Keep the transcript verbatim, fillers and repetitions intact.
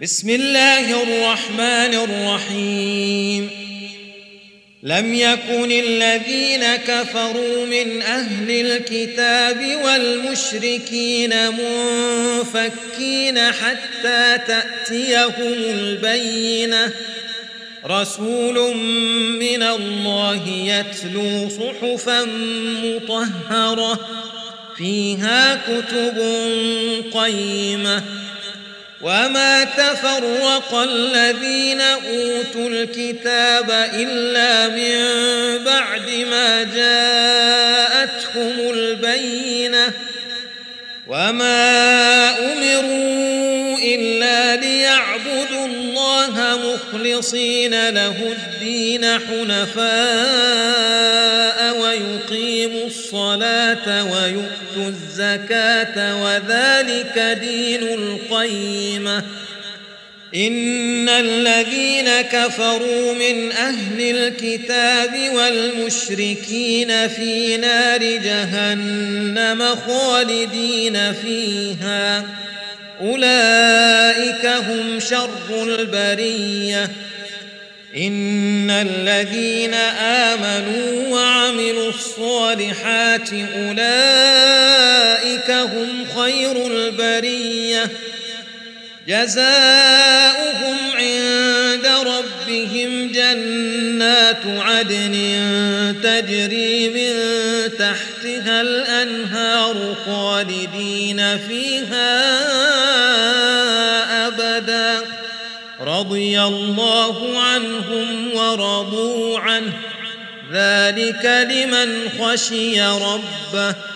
بسم الله الرحمن الرحيم لم يكن الذين كفروا من أهل الكتاب والمشركين منفكين حتى تأتيهم البينة رسول من الله يتلو صحفا مطهرة فيها كتب قيمة وما تفرق الذين أوتوا الكتاب إلا من بعد ما جاءتهم البينة وما أمروا إلا ليعبدوا الله مخلصين له الدين حنفاء ويقيموا الصلاة ويؤتوا الزكاة وذلك دين القيمة إن الذين كفروا من أهل الكتاب والمشركين في نار جهنم خالدين فيها أولئك هم شر البرية إن الذين آمنوا وعملوا الصالحات أولئك هم خير البرية جزاؤهم عند ربهم جنات عدن تجري من تحتها الأنهار خالدين فيها أبدا رضي الله عنهم ورضوا عنه ذلك لمن خشي ربه